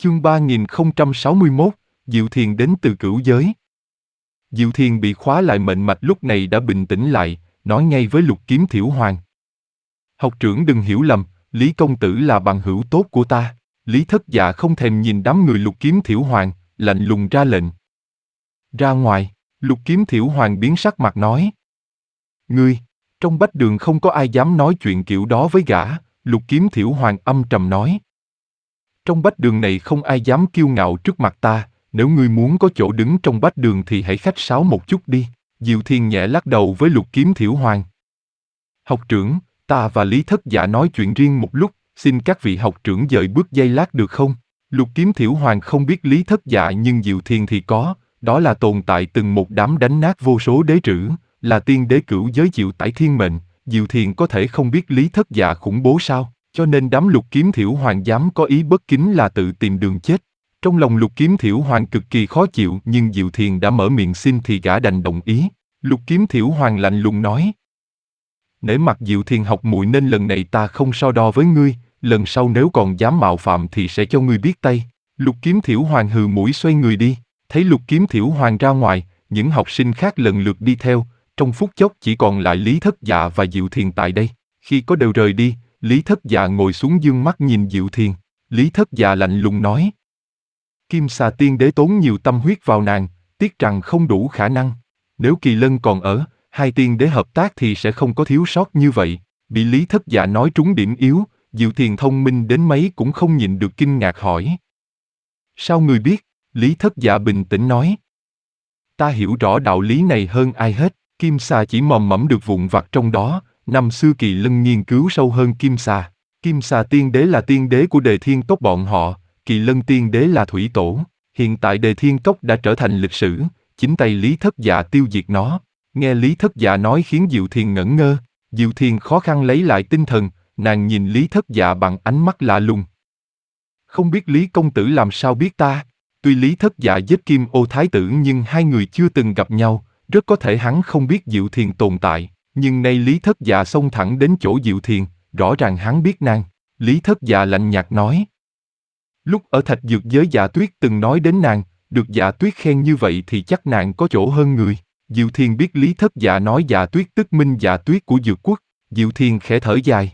Chương 3061, Diệu Thiền đến từ cửu giới. Diệu Thiền bị khóa lại mệnh mạch lúc này đã bình tĩnh lại, nói ngay với Lục Kiếm Thiểu Hoàng. Học trưởng đừng hiểu lầm, Lý công tử là bằng hữu tốt của ta. Lý Thất Dạ không thèm nhìn đám người Lục Kiếm Thiểu Hoàng, lạnh lùng ra lệnh. Ra ngoài. Lục Kiếm Thiểu Hoàng biến sắc mặt nói. Ngươi, trong bách đường không có ai dám nói chuyện kiểu đó với gã. Lục Kiếm Thiểu Hoàng âm trầm nói. Trong bách đường này không ai dám kiêu ngạo trước mặt ta, nếu ngươi muốn có chỗ đứng trong bách đường thì hãy khách sáo một chút đi. Diệu Thiền nhẹ lắc đầu với Lục Kiếm Thiểu Hoàng. Học trưởng, ta và Lý Thất Dạ nói chuyện riêng một lúc, xin các vị học trưởng dời bước giây lát được không? Lục Kiếm Thiểu Hoàng không biết Lý Thất Dạ nhưng Diệu Thiền thì có, đó là tồn tại từng một đám đánh nát vô số đế trữ, là tiên đế cửu giới chịu tải thiên mệnh, Diệu Thiền có thể không biết Lý Thất Dạ khủng bố sao? Cho nên đám Lục Kiếm Thiểu Hoàng dám có ý bất kính là tự tìm đường chết. Trong lòng Lục Kiếm Thiểu Hoàng cực kỳ khó chịu nhưng Diệu Thiền đã mở miệng xin thì gã đành đồng ý. Lục Kiếm Thiểu Hoàng lạnh lùng nói. Nể mặt Diệu Thiền học muội nên lần này ta không so đo với ngươi, lần sau nếu còn dám mạo phạm thì sẽ cho ngươi biết tay. Lục Kiếm Thiểu Hoàng hừ mũi xoay người đi, thấy Lục Kiếm Thiểu Hoàng ra ngoài, những học sinh khác lần lượt đi theo, trong phút chốc chỉ còn lại Lý Thất Dạ và Diệu Thiền tại đây. Khi có đều rời đi, Lý Thất Dạ ngồi xuống dương mắt nhìn Diệu Thiền. Lý Thất Dạ lạnh lùng nói. Kim Xà Tiên Đế tốn nhiều tâm huyết vào nàng, tiếc rằng không đủ khả năng. Nếu Kỳ Lân còn ở, hai tiên đế hợp tác thì sẽ không có thiếu sót như vậy. Bị Lý Thất Dạ nói trúng điểm yếu, Diệu Thiền thông minh đến mấy cũng không nhịn được kinh ngạc hỏi. Sao người biết? Lý Thất Dạ bình tĩnh nói. Ta hiểu rõ đạo lý này hơn ai hết, Kim Xà chỉ mò mẫm được vụn vặt trong đó, năm xưa Kỳ Lân nghiên cứu sâu hơn Kim Xà. Kim Xà Tiên Đế là tiên đế của Đề Thiên Cốc bọn họ, Kỳ Lân Tiên Đế là thủy tổ. Hiện tại Đề Thiên Cốc đã trở thành lịch sử, chính tay Lý Thất Dạ tiêu diệt nó. Nghe Lý Thất Dạ nói khiến Diệu Thiền ngẩn ngơ. Diệu Thiền khó khăn lấy lại tinh thần, nàng nhìn Lý Thất Dạ bằng ánh mắt lạ lùng. Không biết Lý công tử làm sao biết ta? Tuy Lý Thất Dạ giết Kim Ô Thái tử nhưng hai người chưa từng gặp nhau, rất có thể hắn không biết Diệu Thiền tồn tại. Nhưng nay Lý Thất Dạ xông thẳng đến chỗ Diệu Thiền, rõ ràng hắn biết nàng. Lý Thất Dạ lạnh nhạt nói. Lúc ở Thạch Dược Giới Dạ Tuyết từng nói đến nàng, được Dạ Tuyết khen như vậy thì chắc nàng có chỗ hơn người. Diệu Thiền biết Lý Thất Dạ nói Dạ Tuyết tức Minh Dạ Tuyết của Dược Quốc, Diệu Thiền khẽ thở dài.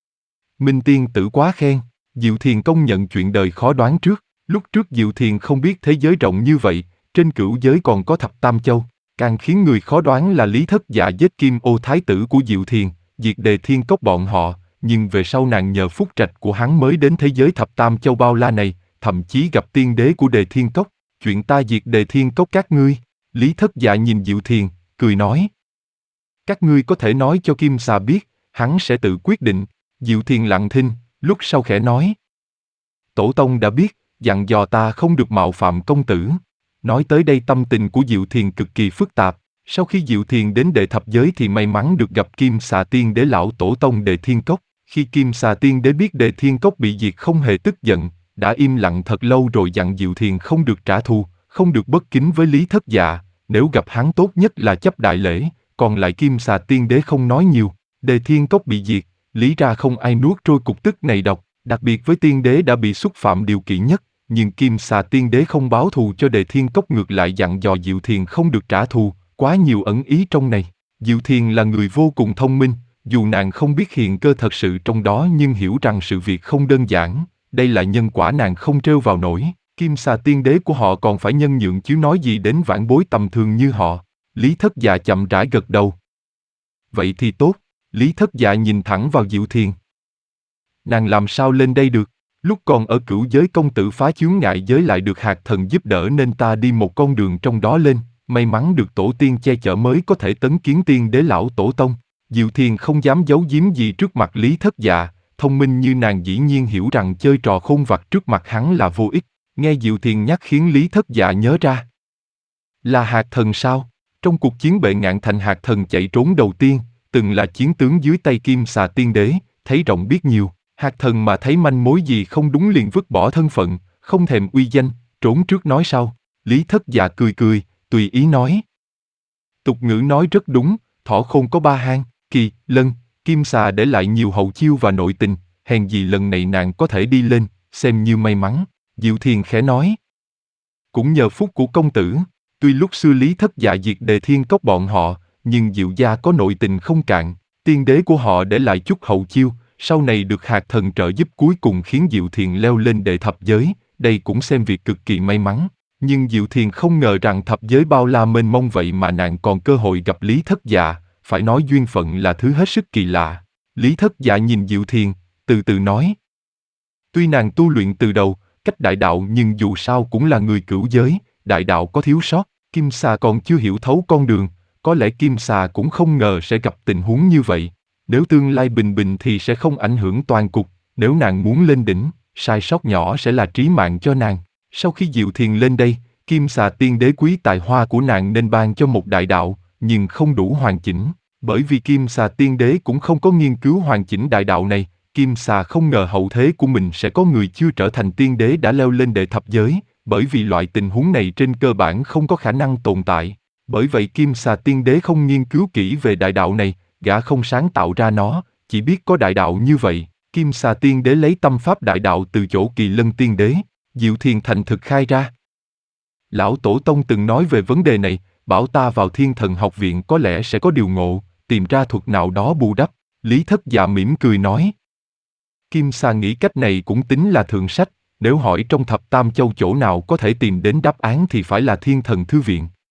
Minh tiên tử quá khen, Diệu Thiền công nhận chuyện đời khó đoán trước. Lúc trước Diệu Thiền không biết thế giới rộng như vậy, trên cửu giới còn có thập tam châu. Càng khiến người khó đoán là Lý Thất Dạ giết Kim Ô Thái tử của Diệu Thiền, diệt Đề Thiên Cốc bọn họ, nhưng về sau nàng nhờ phúc trạch của hắn mới đến thế giới thập tam châu bao la này, thậm chí gặp tiên đế của Đề Thiên Cốc. Chuyện ta diệt Đề Thiên Cốc các ngươi. Lý Thất Dạ nhìn Diệu Thiền, cười nói. Các ngươi có thể nói cho Kim Xà biết, hắn sẽ tự quyết định. Diệu Thiền lặng thinh, lúc sau khẽ nói. Tổ tông đã biết, dặn dò ta không được mạo phạm công tử. Nói tới đây tâm tình của Diệu Thiền cực kỳ phức tạp. Sau khi Diệu Thiền đến Đệ Thập Giới thì may mắn được gặp Kim Xà Tiên Đế lão tổ tông Đề Thiên Cốc. Khi Kim Xà Tiên Đế biết Đề Thiên Cốc bị diệt không hề tức giận, đã im lặng thật lâu rồi dặn Diệu Thiền không được trả thù, không được bất kính với Lý Thất Dạ. Nếu gặp hắn tốt nhất là chấp đại lễ, còn lại Kim Xà Tiên Đế không nói nhiều. Đề Thiên Cốc bị diệt, lý ra không ai nuốt trôi cục tức này độc, đặc biệt với tiên đế đã bị xúc phạm điều kỵ nhất. Nhưng Kim Xà Tiên Đế không báo thù cho Đề Thiên Cốc, ngược lại dặn dò Diệu Thiền không được trả thù, quá nhiều ẩn ý trong này. Diệu Thiền là người vô cùng thông minh, dù nàng không biết hiện cơ thật sự trong đó nhưng hiểu rằng sự việc không đơn giản, đây là nhân quả nàng không trêu vào nổi. Kim Xà Tiên Đế của họ còn phải nhân nhượng chứ nói gì đến vãn bối tầm thường như họ. Lý Thất Dạ chậm rãi gật đầu. Vậy thì tốt. Lý Thất Dạ nhìn thẳng vào Diệu Thiền. Nàng làm sao lên đây được? Lúc còn ở cửu giới công tử phá chướng ngại giới lại được hạt thần giúp đỡ nên ta đi một con đường trong đó lên, may mắn được tổ tiên che chở mới có thể tấn kiến tiên đế lão tổ tông. Diệu Thiền không dám giấu giếm gì trước mặt Lý Thất Dạ, thông minh như nàng dĩ nhiên hiểu rằng chơi trò khôn vặt trước mặt hắn là vô ích. Nghe Diệu Thiền nhắc khiến Lý Thất Dạ nhớ ra. Là hạt thần sao? Trong cuộc chiến Bệ Ngạn Thành hạt thần chạy trốn đầu tiên, từng là chiến tướng dưới tay Kim Xà Tiên Đế, thấy rộng biết nhiều. Hạt thần mà thấy manh mối gì không đúng liền vứt bỏ thân phận, không thèm uy danh, trốn trước nói sau. Lý Thất Dạ cười cười, tùy ý nói. Tục ngữ nói rất đúng, thỏ khôn có ba hang, Kỳ, Lân, Kim Xà để lại nhiều hậu chiêu và nội tình, hèn gì lần này nàng có thể đi lên, xem như may mắn. Diệu Thiền khẽ nói. Cũng nhờ phúc của công tử, tuy lúc xưa Lý Thất Dạ diệt Đề Thiên Cốc bọn họ, nhưng Diệu gia có nội tình không cạn, tiên đế của họ để lại chút hậu chiêu, sau này được hạt thần trợ giúp cuối cùng khiến Diệu Thiền leo lên đệ thập giới, đây cũng xem việc cực kỳ may mắn. Nhưng Diệu Thiền không ngờ rằng thập giới bao la mênh mông vậy mà nàng còn cơ hội gặp Lý Thất Dạ, phải nói duyên phận là thứ hết sức kỳ lạ. Lý Thất Dạ nhìn Diệu Thiền, từ từ nói. Tuy nàng tu luyện từ đầu, cách đại đạo nhưng dù sao cũng là người cửu giới, đại đạo có thiếu sót, Kim Xà còn chưa hiểu thấu con đường, có lẽ Kim Xà cũng không ngờ sẽ gặp tình huống như vậy. Nếu tương lai bình bình thì sẽ không ảnh hưởng toàn cục, nếu nàng muốn lên đỉnh, sai sót nhỏ sẽ là trí mạng cho nàng. Sau khi Diệu Thiền lên đây, Kim Xà tiên đế quý tài hoa của nàng nên ban cho một đại đạo, nhưng không đủ hoàn chỉnh, bởi vì Kim Xà tiên đế cũng không có nghiên cứu hoàn chỉnh đại đạo này. Kim Xà không ngờ hậu thế của mình sẽ có người chưa trở thành tiên đế đã leo lên đệ thập giới, bởi vì loại tình huống này trên cơ bản không có khả năng tồn tại. Bởi vậy Kim Xà tiên đế không nghiên cứu kỹ về đại đạo này, gã không sáng tạo ra nó, chỉ biết có đại đạo như vậy. Kim Xà tiên đế lấy tâm pháp đại đạo từ chỗ Kỳ Lân tiên đế, Diệu Thiền thành thực khai ra. Lão Tổ Tông từng nói về vấn đề này, bảo ta vào Thiên Thần học viện có lẽ sẽ có điều ngộ, tìm ra thuật nào đó bù đắp. Lý Thất Dạ mỉm cười nói. Kim Xà nghĩ cách này cũng tính là thượng sách, nếu hỏi trong thập tam châu chỗ nào có thể tìm đến đáp án thì phải là Thiên Thần thư viện.